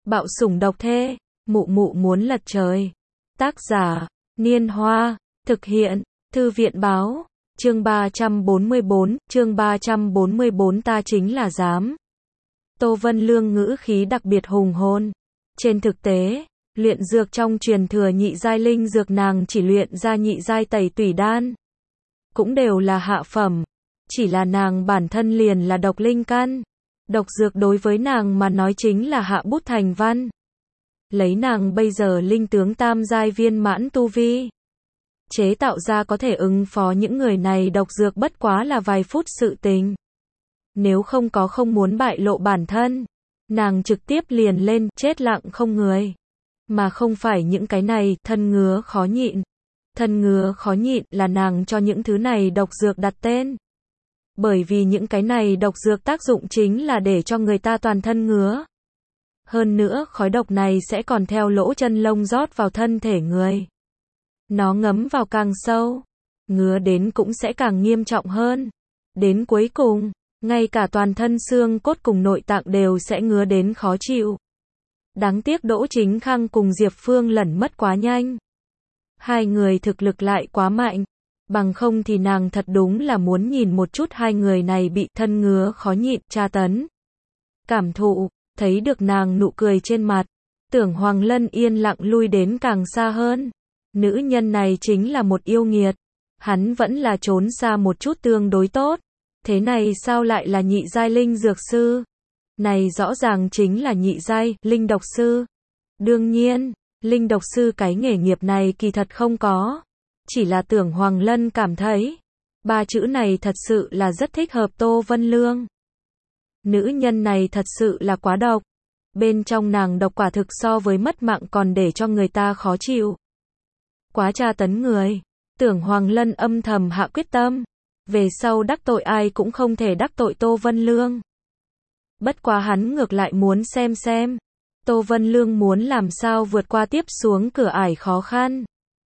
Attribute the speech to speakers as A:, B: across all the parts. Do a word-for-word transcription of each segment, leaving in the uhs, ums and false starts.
A: Bạo sủng độc thê, mụ mụ muốn lật trời. Tác giả, Niên Hoa, thực hiện, Thư viện báo, chương ba trăm bốn mươi bốn, chương ba trăm bốn mươi bốn ta chính là dám. Tô Vân Lương ngữ khí đặc biệt hùng hồn. Trên thực tế, luyện dược trong truyền thừa nhị giai linh dược nàng chỉ luyện ra nhị giai tẩy tủy đan. Cũng đều là hạ phẩm. Chỉ là nàng bản thân liền là độc linh căn. Độc dược đối với nàng mà nói chính là hạ bút thành văn. Lấy nàng bây giờ linh tướng tam giai viên mãn tu vi. Chế tạo ra có thể ứng phó những người này độc dược bất quá là vài phút sự tình. Nếu không có không muốn bại lộ bản thân, nàng trực tiếp liền lên, chết lặng không người. Mà không phải những cái này, thân ngứa khó nhịn. Thân ngứa khó nhịn là nàng cho những thứ này độc dược đặt tên. Bởi vì những cái này độc dược tác dụng chính là để cho người ta toàn thân ngứa. Hơn nữa, khói độc này sẽ còn theo lỗ chân lông rót vào thân thể người. Nó ngấm vào càng sâu, ngứa đến cũng sẽ càng nghiêm trọng hơn. Đến cuối cùng, ngay cả toàn thân xương cốt cùng nội tạng đều sẽ ngứa đến khó chịu. Đáng tiếc Đỗ Chính Khang cùng Diệp Phương lẩn mất quá nhanh. Hai người thực lực lại quá mạnh. Bằng không thì nàng thật đúng là muốn nhìn một chút hai người này bị thân ngứa khó nhịn tra tấn. Cảm thụ, thấy được nàng nụ cười trên mặt. Tưởng Hoàng Lân yên lặng lui đến càng xa hơn. Nữ nhân này chính là một yêu nghiệt. Hắn vẫn là trốn xa một chút tương đối tốt. Thế này sao lại là nhị giai linh dược sư? Này rõ ràng chính là nhị giai linh độc sư. Đương nhiên, linh độc sư cái nghề nghiệp này kỳ thật không có. Chỉ là Tưởng Hoàng Lân cảm thấy, ba chữ này thật sự là rất thích hợp Tô Vân Lương. Nữ nhân này thật sự là quá độc. Bên trong nàng độc quả thực so với mất mạng còn để cho người ta khó chịu. Quá tra tấn người. Tưởng Hoàng Lân âm thầm hạ quyết tâm. Về sau đắc tội ai cũng không thể đắc tội Tô Vân Lương. Bất quá hắn ngược lại muốn xem xem. Tô Vân Lương muốn làm sao vượt qua tiếp xuống cửa ải khó khăn.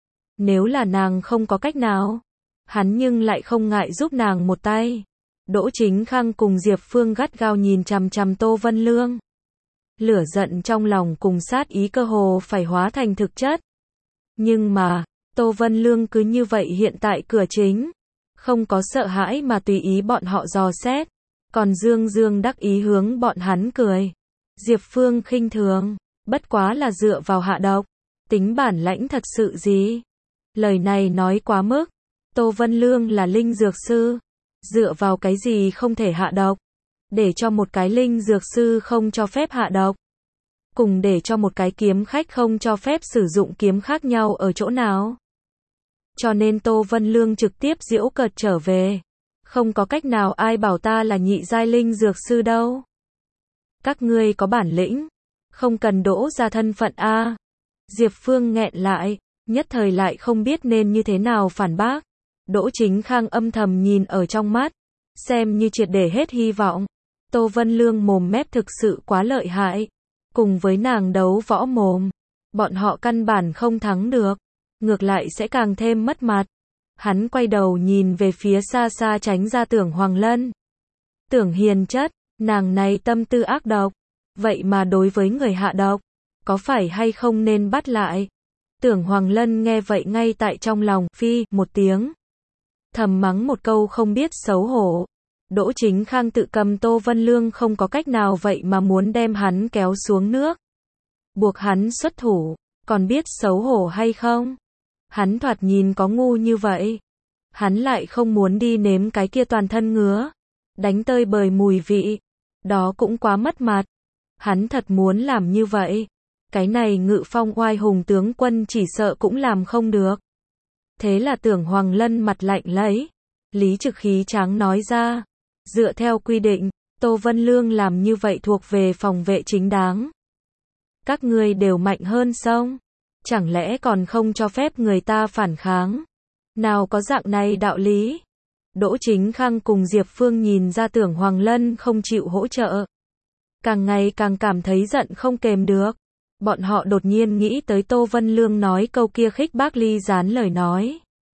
A: Nếu là nàng không có cách nào, hắn nhưng lại không ngại giúp nàng một tay. Đỗ Chính Khang cùng Diệp Phương gắt gao nhìn chằm chằm Tô Vân Lương. Lửa giận trong lòng cùng sát ý cơ hồ phải hóa thành thực chất. Nhưng mà, Tô Vân Lương cứ như vậy hiện tại cửa chính. Không có sợ hãi mà tùy ý bọn họ dò xét. Còn Dương Dương đắc ý hướng bọn hắn cười. Diệp Phương khinh thường, bất quá là dựa vào hạ độc. Tính bản lãnh thật sự gì? Lời này nói quá mức. Tô Vân Lương là linh dược sư. Dựa vào cái gì không thể hạ độc? Để cho một cái linh dược sư không cho phép hạ độc. Cùng để cho một cái kiếm khách không cho phép sử dụng kiếm khác nhau ở chỗ nào? Cho nên Tô Vân Lương trực tiếp giễu cợt trở về. Không có cách nào ai bảo ta là nhị giai linh dược sư đâu. Các ngươi có bản lĩnh. Không cần đỗ ra thân phận a. Diệp Phương nghẹn lại. Nhất thời lại không biết nên như thế nào phản bác. Đỗ Chính Khang âm thầm nhìn ở trong mắt. Xem như triệt để hết hy vọng. Tô Vân Lương mồm mép thực sự quá lợi hại. Cùng với nàng đấu võ mồm. Bọn họ căn bản không thắng được. Ngược lại sẽ càng thêm mất mặt. Hắn quay đầu nhìn về phía xa xa tránh ra Tưởng Hoàng Lân. Tưởng hiền chất, nàng này tâm tư ác độc. Vậy mà đối với người hạ độc, có phải hay không nên bắt lại? Tưởng Hoàng Lân nghe vậy ngay tại trong lòng, phi, một tiếng. Thầm mắng một câu không biết xấu hổ. Đỗ Chính Khang tự cầm Tô Vân Lương không có cách nào vậy mà muốn đem hắn kéo xuống nước. Buộc hắn xuất thủ, còn biết xấu hổ hay không? Hắn thoạt nhìn có ngu như vậy. Hắn lại không muốn đi nếm cái kia toàn thân ngứa. Đánh tơi bời mùi vị. Đó cũng quá mất mặt. Hắn thật muốn làm như vậy. Cái này Ngự Phong oai hùng tướng quân chỉ sợ cũng làm không được. Thế là Tưởng Hoàng Lân mặt lạnh lấy. Lý trực khí tráng nói ra. Dựa theo quy định, Tô Vân Lương làm như vậy thuộc về phòng vệ chính đáng. Các ngươi đều mạnh hơn xong. Chẳng lẽ còn không cho phép người ta phản kháng? Nào có dạng này đạo lý? Đỗ Chính Khang cùng Diệp Phương nhìn ra Tưởng Hoàng Lân không chịu hỗ trợ. Càng ngày càng cảm thấy giận không kềm được. Bọn họ đột nhiên nghĩ tới Tô Vân Lương nói câu kia khích bác ly gián lời nói.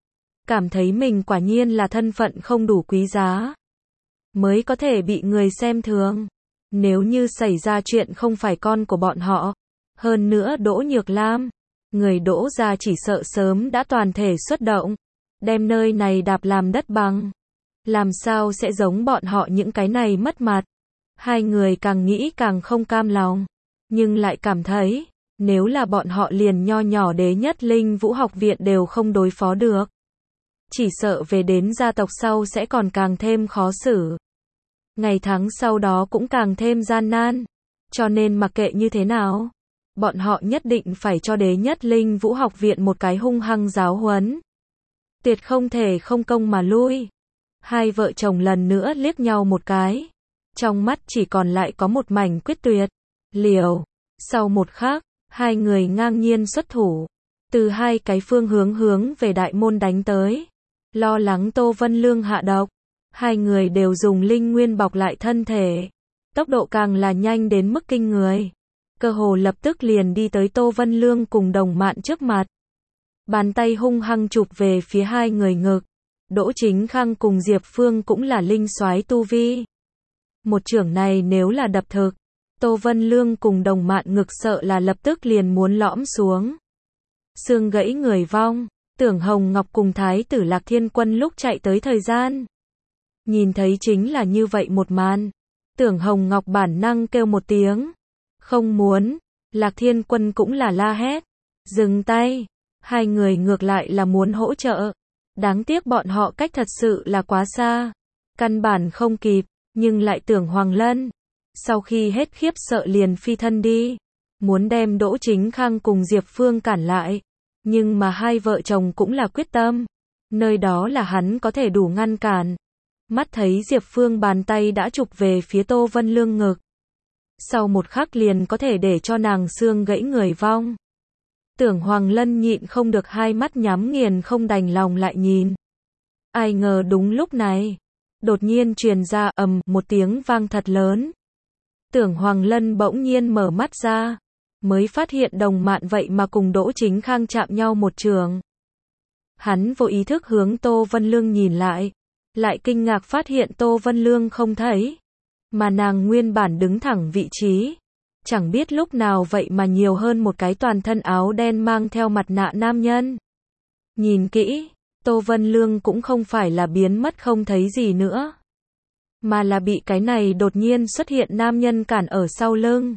A: Cảm thấy mình quả nhiên là thân phận không đủ quý giá. Mới có thể bị người xem thường. Nếu như xảy ra chuyện không phải con của bọn họ, hơn nữa Đỗ Nhược Lam, người Đỗ gia chỉ sợ sớm đã toàn thể xuất động, đem nơi này đạp làm đất bằng. Làm sao sẽ giống bọn họ những cái này mất mặt. Hai người càng nghĩ càng không cam lòng, nhưng lại cảm thấy, nếu là bọn họ liền nho nhỏ Đế Nhất Linh Vũ học viện đều không đối phó được, chỉ sợ về đến gia tộc sau sẽ còn càng thêm khó xử. Ngày tháng sau đó cũng càng thêm gian nan, cho nên mặc kệ như thế nào, bọn họ nhất định phải cho Đế Nhất Linh Vũ học viện một cái hung hăng giáo huấn. Tuyệt không thể không công mà lui. Hai vợ chồng lần nữa liếc nhau một cái, trong mắt chỉ còn lại có một mảnh quyết tuyệt, liều. Sau một khắc, hai người ngang nhiên xuất thủ, từ hai cái phương hướng hướng về đại môn đánh tới. Lo lắng Tô Vân Lương hạ độc, hai người đều dùng linh nguyên bọc lại thân thể, tốc độ càng là nhanh đến mức kinh người, cơ hồ lập tức liền đi tới Tô Vân Lương cùng Đồng Mạn trước mặt. Bàn tay hung hăng chụp về phía hai người ngực. Đỗ Chính Khang cùng Diệp Phương cũng là linh soái tu vi. Một chưởng này nếu là đập thực, Tô Vân Lương cùng Đồng Mạn ngực sợ là lập tức liền muốn lõm xuống. Xương gãy người vong. Tưởng Hồng Ngọc cùng Thái tử Lạc Thiên Quân lúc chạy tới thời gian, nhìn thấy chính là như vậy một màn. Tưởng Hồng Ngọc bản năng kêu một tiếng, không muốn. Lạc Thiên Quân cũng là la hét, dừng tay. Hai người ngược lại là muốn hỗ trợ, đáng tiếc bọn họ cách thật sự là quá xa, căn bản không kịp. Nhưng lại Tưởng Hoàng Lân, sau khi hết khiếp sợ liền phi thân đi, muốn đem Đỗ Chính Khang cùng Diệp Phương cản lại. Nhưng mà hai vợ chồng cũng là quyết tâm, nơi đó là hắn có thể đủ ngăn cản. Mắt thấy Diệp Phương bàn tay đã chụp về phía Tô Vân Lương ngực, sau một khắc liền có thể để cho nàng xương gãy người vong. Tưởng Hoàng Lân nhịn không được hai mắt nhắm nghiền không đành lòng lại nhìn. Ai ngờ đúng lúc này, đột nhiên truyền ra ầm một tiếng vang thật lớn. Tưởng Hoàng Lân bỗng nhiên mở mắt ra, mới phát hiện Đồng Mạn vậy mà cùng Đỗ Chính Khang chạm nhau một trường. Hắn vô ý thức hướng Tô Vân Lương nhìn lại, lại kinh ngạc phát hiện Tô Vân Lương không thấy, mà nàng nguyên bản đứng thẳng vị trí, chẳng biết lúc nào vậy mà nhiều hơn một cái toàn thân áo đen mang theo mặt nạ nam nhân. Nhìn kỹ, Tô Vân Lương cũng không phải là biến mất không thấy gì nữa, mà là bị cái này đột nhiên xuất hiện nam nhân cản ở sau lưng.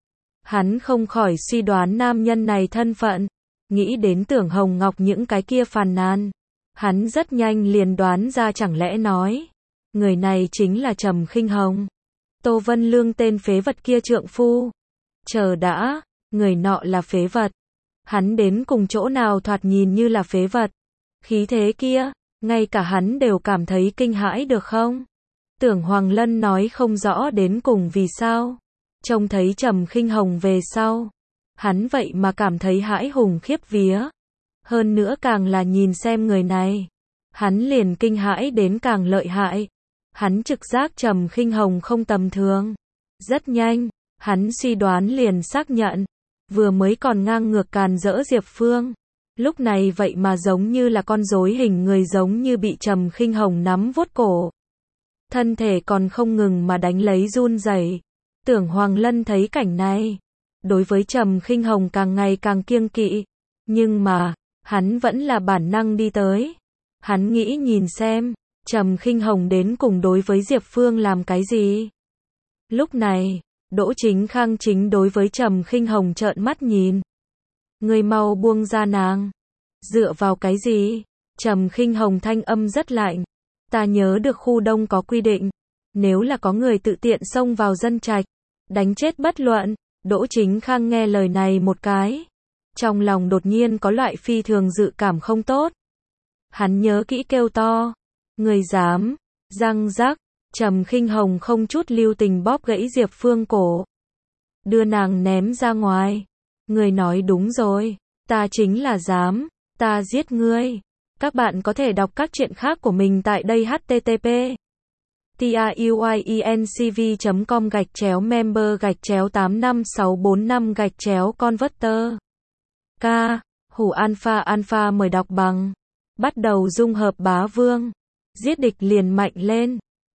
A: Hắn không khỏi suy đoán nam nhân này thân phận, nghĩ đến Tưởng Hồng Ngọc những cái kia phàn nàn. Hắn rất nhanh liền đoán ra chẳng lẽ nói, người này chính là Trầm Khinh Hồng, Tô Vân Lương tên phế vật kia trượng phu. Chờ đã, người nọ là phế vật. Hắn đến cùng chỗ nào thoạt nhìn như là phế vật. Khí thế kia, ngay cả hắn đều cảm thấy kinh hãi được không? Tưởng Hoàng Lân nói không rõ đến cùng vì sao. Trông thấy Trầm Khinh Hồng về sau, hắn vậy mà cảm thấy hãi hùng khiếp vía. Hơn nữa càng là nhìn xem người này, hắn liền kinh hãi đến càng lợi hại. Hắn trực giác Trầm Khinh Hồng không tầm thường. Rất nhanh, hắn suy đoán liền xác nhận, vừa mới còn ngang ngược càn rỡ Diệp Phương, lúc này vậy mà giống như là con rối hình người giống như bị Trầm Khinh Hồng nắm vuốt cổ. Thân thể còn không ngừng mà đánh lấy run rẩy. Tưởng Hoàng Lân thấy cảnh này, đối với Trầm Khinh Hồng càng ngày càng kiêng kỵ, nhưng mà, hắn vẫn là bản năng đi tới. Hắn nghĩ nhìn xem, Trầm Khinh Hồng đến cùng đối với Diệp Phương làm cái gì. Lúc này, Đỗ Chính Khang chính đối với Trầm Khinh Hồng trợn mắt nhìn. Người mau buông ra nàng. Dựa vào cái gì? Trầm Khinh Hồng thanh âm rất lạnh. Ta nhớ được khu đông có quy định, nếu là có người tự tiện xông vào dân trạch, đánh chết bất luận. Đỗ Chính Khang nghe lời này một cái, trong lòng đột nhiên có loại phi thường dự cảm không tốt. Hắn nhớ kỹ kêu to, người dám, răng rắc. Trầm Khinh Hồng không chút lưu tình bóp gãy Diệp Phương cổ, đưa nàng ném ra ngoài. Người nói đúng rồi, ta chính là dám, ta giết ngươi. Các bạn có thể đọc các truyện khác của mình tại đây h t t p truyencv chấm com gạch chéo member gạch chéo tám năm sáu bốn năm gạch chéo converter. K. Hủ Alpha Alpha mời đọc bằng. Bắt đầu dung hợp bá vương. Giết địch liền mạnh lên.